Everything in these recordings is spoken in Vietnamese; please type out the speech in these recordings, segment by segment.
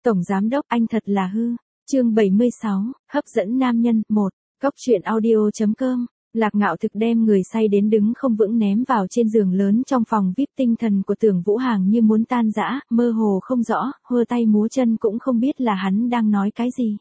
Tổng giám đốc anh thật là hư. Chương 76, hấp dẫn nam nhân, 1. Cóc truyện audio.com. Lạc Ngạo Thực đem người say đến đứng không vững ném vào trên giường lớn trong phòng VIP, tinh thần của Tưởng Vũ Hàng như muốn tan rã, mơ hồ không rõ, hơ tay múa chân cũng không biết là hắn đang nói cái gì.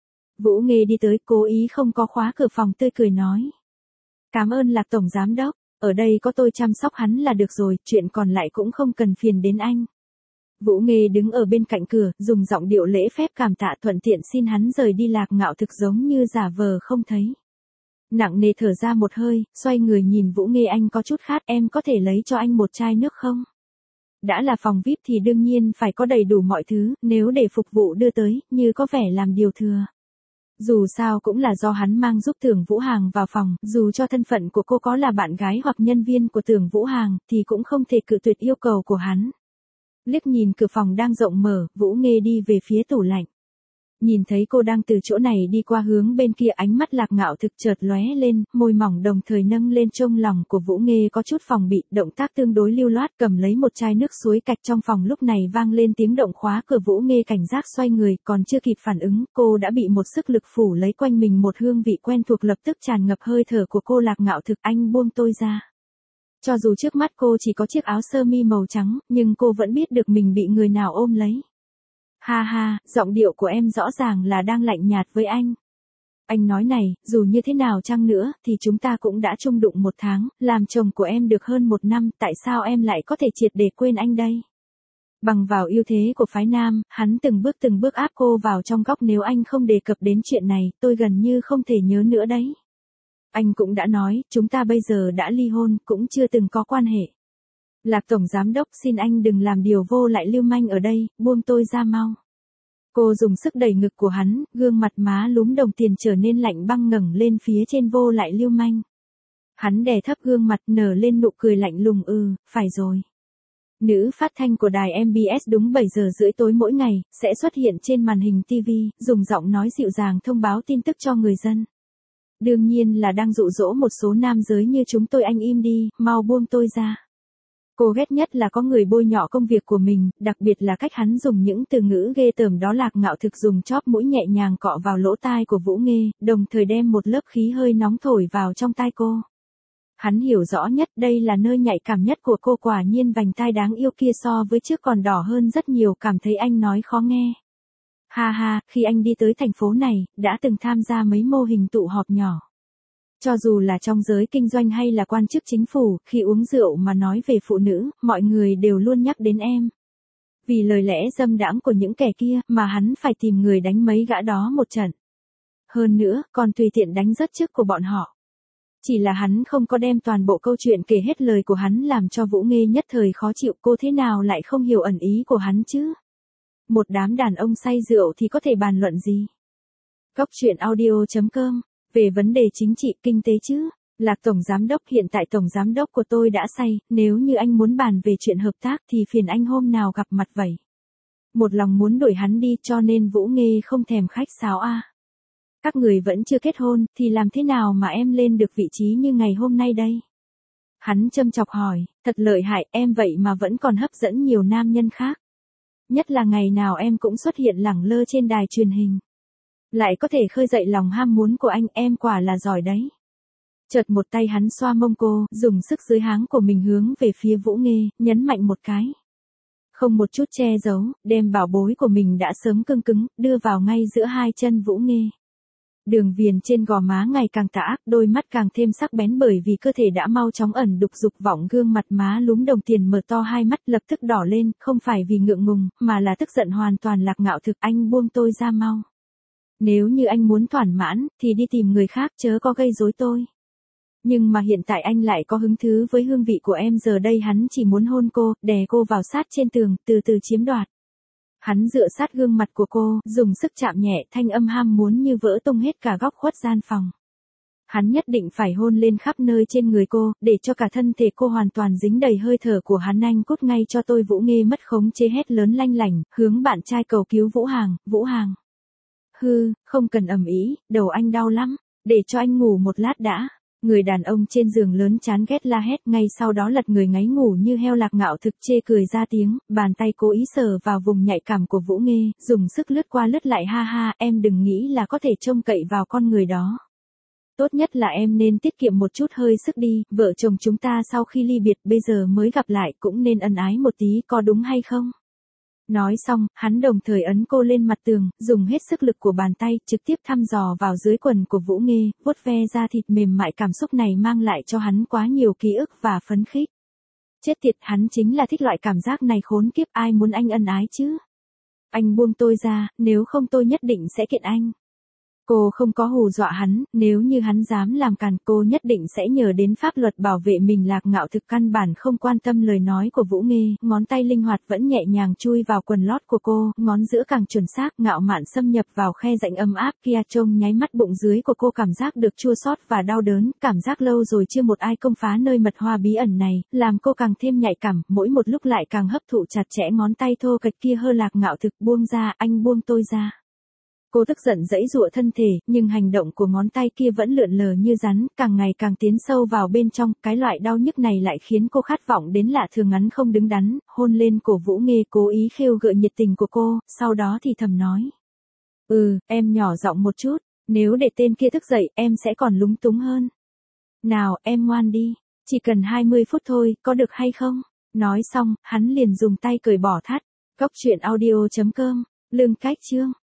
Vũ Nghê đi tới, cố ý không có khóa cửa phòng, tươi cười nói: "Cảm ơn Lạc tổng giám đốc, ở đây có tôi chăm sóc hắn là được rồi, chuyện còn lại cũng không cần phiền đến anh." Vũ Nghê đứng ở bên cạnh cửa, dùng giọng điệu lễ phép cảm tạ, thuận tiện xin hắn rời đi. Lạc Ngạo Thực giống như giả vờ không thấy. Nặng nề thở ra một hơi, xoay người nhìn Vũ Nghê: "Anh có chút khát, em có thể lấy cho anh một chai nước không?" Đã là phòng VIP thì đương nhiên phải có đầy đủ mọi thứ, nếu để phục vụ đưa tới, như có vẻ làm điều thừa. Dù sao cũng là do hắn mang giúp Tưởng Vũ Hàng vào phòng, dù cho thân phận của cô có là bạn gái hoặc nhân viên của Tưởng Vũ Hàng, thì cũng không thể cự tuyệt yêu cầu của hắn. Liếc nhìn cửa phòng đang rộng mở, Vũ Nghê đi về phía tủ lạnh. Nhìn thấy cô đang từ chỗ này đi qua hướng bên kia, ánh mắt Lạc Ngạo Thực chợt lóe lên, môi mỏng đồng thời nâng lên. Trong lòng của Vũ Nghê có chút phòng bị, động tác tương đối lưu loát, cầm lấy một chai nước suối cạch. Trong phòng lúc này vang lên tiếng động khóa cửa. Vũ Nghê cảnh giác xoay người, còn chưa kịp phản ứng, cô đã bị một sức lực phủ lấy quanh mình, một hương vị quen thuộc lập tức tràn ngập hơi thở của cô. "Lạc Ngạo Thực, anh buông tôi ra." Cho dù trước mắt cô chỉ có chiếc áo sơ mi màu trắng, nhưng cô vẫn biết được mình bị người nào ôm lấy. "Ha ha, giọng điệu của em rõ ràng là đang lạnh nhạt với anh. Anh nói này, dù như thế nào chăng nữa, thì chúng ta cũng đã chung đụng 1 tháng, làm chồng của em được hơn 1 năm, tại sao em lại có thể triệt để quên anh đây?" Bằng vào ưu thế của phái nam, hắn từng bước áp cô vào trong góc. "Nếu anh không đề cập đến chuyện này, tôi gần như không thể nhớ nữa đấy. Anh cũng đã nói, chúng ta bây giờ đã ly hôn, cũng chưa từng có quan hệ. Lạc tổng giám đốc, xin anh đừng làm điều vô lại lưu manh ở đây, buông tôi ra mau." Cô dùng sức đẩy ngực của hắn, gương mặt má lúm đồng tiền trở nên lạnh băng, ngẩng lên phía trên. "Vô lại lưu manh." Hắn đè thấp gương mặt, nở lên nụ cười lạnh lùng: "Phải rồi." Nữ phát thanh của đài MBS đúng 7 giờ rưỡi tối mỗi ngày, sẽ xuất hiện trên màn hình TV, dùng giọng nói dịu dàng thông báo tin tức cho người dân. Đương nhiên là đang dụ dỗ một số nam giới như chúng tôi. "Anh im đi, mau buông tôi ra." Cô ghét nhất là có người bôi nhọ công việc của mình, đặc biệt là cách hắn dùng những từ ngữ ghê tởm đó. Lạc Ngạo Thực dùng chóp mũi nhẹ nhàng cọ vào lỗ tai của Vũ Nghê, đồng thời đem một lớp khí hơi nóng thổi vào trong tai cô. Hắn hiểu rõ nhất, đây là nơi nhạy cảm nhất của cô. Quả nhiên vành tai đáng yêu kia so với trước còn đỏ hơn rất nhiều. "Cảm thấy anh nói khó nghe. Ha ha, khi anh đi tới thành phố này, đã từng tham gia mấy mô hình tụ họp nhỏ. Cho dù là trong giới kinh doanh hay là quan chức chính phủ, khi uống rượu mà nói về phụ nữ, mọi người đều luôn nhắc đến em. Vì lời lẽ dâm đãng của những kẻ kia, mà hắn phải tìm người đánh mấy gã đó một trận. Hơn nữa, còn tùy tiện đánh rớt chức của bọn họ." Chỉ là hắn không có đem toàn bộ câu chuyện kể hết. Lời của hắn làm cho Vũ Nghê nhất thời khó chịu. Cô thế nào lại không hiểu ẩn ý của hắn chứ? Một đám đàn ông say rượu thì có thể bàn luận gì? Cóc truyện audio.com. Về vấn đề chính trị, kinh tế chứ? "Lạc tổng giám đốc, hiện tại tổng giám đốc của tôi đã say, nếu như anh muốn bàn về chuyện hợp tác thì phiền anh hôm nào gặp mặt vậy." Một lòng muốn đuổi hắn đi, cho nên Vũ Nghê không thèm khách sáo. "Các người vẫn chưa kết hôn, thì làm thế nào mà em lên được vị trí như ngày hôm nay đây?" Hắn châm chọc hỏi. "Thật lợi hại, em vậy mà vẫn còn hấp dẫn nhiều nam nhân khác. Nhất là ngày nào em cũng xuất hiện lẳng lơ trên đài truyền hình. Lại có thể khơi dậy lòng ham muốn của anh, em quả là giỏi đấy." Chợt một tay hắn xoa mông cô, dùng sức dưới háng của mình hướng về phía Vũ Nghê, nhấn mạnh một cái. Không một chút che giấu, đem bảo bối của mình đã sớm cương cứng, đưa vào ngay giữa hai chân Vũ Nghê. Đường viền trên gò má ngày càng tà ác, đôi mắt càng thêm sắc bén bởi vì cơ thể đã mau chóng ẩn đục dục vọng. Gương mặt má lúm đồng tiền mở to, hai mắt lập tức đỏ lên, không phải vì ngượng ngùng, mà là tức giận hoàn toàn. "Lạc Ngạo Thực, anh buông tôi ra mau. Nếu như anh muốn thỏa mãn, thì đi tìm người khác, chớ có gây rối tôi. Nhưng mà hiện tại anh lại có hứng thú với hương vị của em." Giờ đây hắn chỉ muốn hôn cô, đè cô vào sát trên tường, từ từ chiếm đoạt. Hắn dựa sát gương mặt của cô, dùng sức chạm nhẹ, thanh âm ham muốn như vỡ tung hết cả góc khuất gian phòng. Hắn nhất định phải hôn lên khắp nơi trên người cô, để cho cả thân thể cô hoàn toàn dính đầy hơi thở của hắn. "Anh cút ngay cho tôi!" Vũ Nghê mất khống chế hét lớn lanh lảnh, hướng bạn trai cầu cứu. "Vũ Hàng, Vũ Hàng. Không cần ầm ĩ, đầu anh đau lắm, để cho anh ngủ một lát đã." Người đàn ông trên giường lớn chán ghét la hét, ngay sau đó lật người ngáy ngủ như heo. Lạc Ngạo Thực chê cười ra tiếng, bàn tay cố ý sờ vào vùng nhạy cảm của Vũ Nghê, dùng sức lướt qua lướt lại. Ha ha, em đừng nghĩ là có thể trông cậy vào con người đó. Tốt nhất là em nên tiết kiệm một chút hơi sức đi, vợ chồng chúng ta sau khi ly biệt bây giờ mới gặp lại cũng nên ân ái một tí, có đúng hay không? Nói xong, hắn đồng thời ấn cô lên mặt tường, dùng hết sức lực của bàn tay, trực tiếp thăm dò vào dưới quần của Vũ Nghê, vuốt ve da thịt mềm mại. Cảm xúc này mang lại cho hắn quá nhiều ký ức và phấn khích. Chết tiệt, hắn chính là thích loại cảm giác này khốn kiếp, ai muốn anh ân ái chứ? Anh buông tôi ra, nếu không tôi nhất định sẽ kiện anh. Cô không có hù dọa hắn, nếu như hắn dám làm càn cô nhất định sẽ nhờ đến pháp luật bảo vệ mình. Lạc Ngạo Thực căn bản không quan tâm lời nói của Vũ Nghê, ngón tay linh hoạt vẫn nhẹ nhàng chui vào quần lót của cô, ngón giữa càng chuẩn xác, ngạo mạn xâm nhập vào khe rãnh ấm áp kia. Trong nháy mắt bụng dưới của cô cảm giác được chua xót và đau đớn, cảm giác lâu rồi chưa một ai công phá nơi mật hoa bí ẩn này, làm cô càng thêm nhạy cảm, mỗi một lúc lại càng hấp thụ chặt chẽ ngón tay thô kệch kia. Hơ, Lạc Ngạo Thực, buông ra, anh buông tôi ra. Cô tức giận giãy giụa thân thể, nhưng hành động của ngón tay kia vẫn lượn lờ như rắn, càng ngày càng tiến sâu vào bên trong. Cái loại đau nhức này lại khiến cô khát vọng đến lạ thường. Ngắn không đứng đắn, hôn lên cổ Vũ Nghê, cố ý khêu gợi nhiệt tình của cô, sau đó thì thầm nói. Em nhỏ giọng một chút, nếu để tên kia thức dậy, em sẽ còn lúng túng hơn. Nào, em ngoan đi, chỉ cần 20 phút thôi, có được hay không? Nói xong, hắn liền dùng tay cởi bỏ thắt. Cóc truyện audio.com, Lương Cách Chương.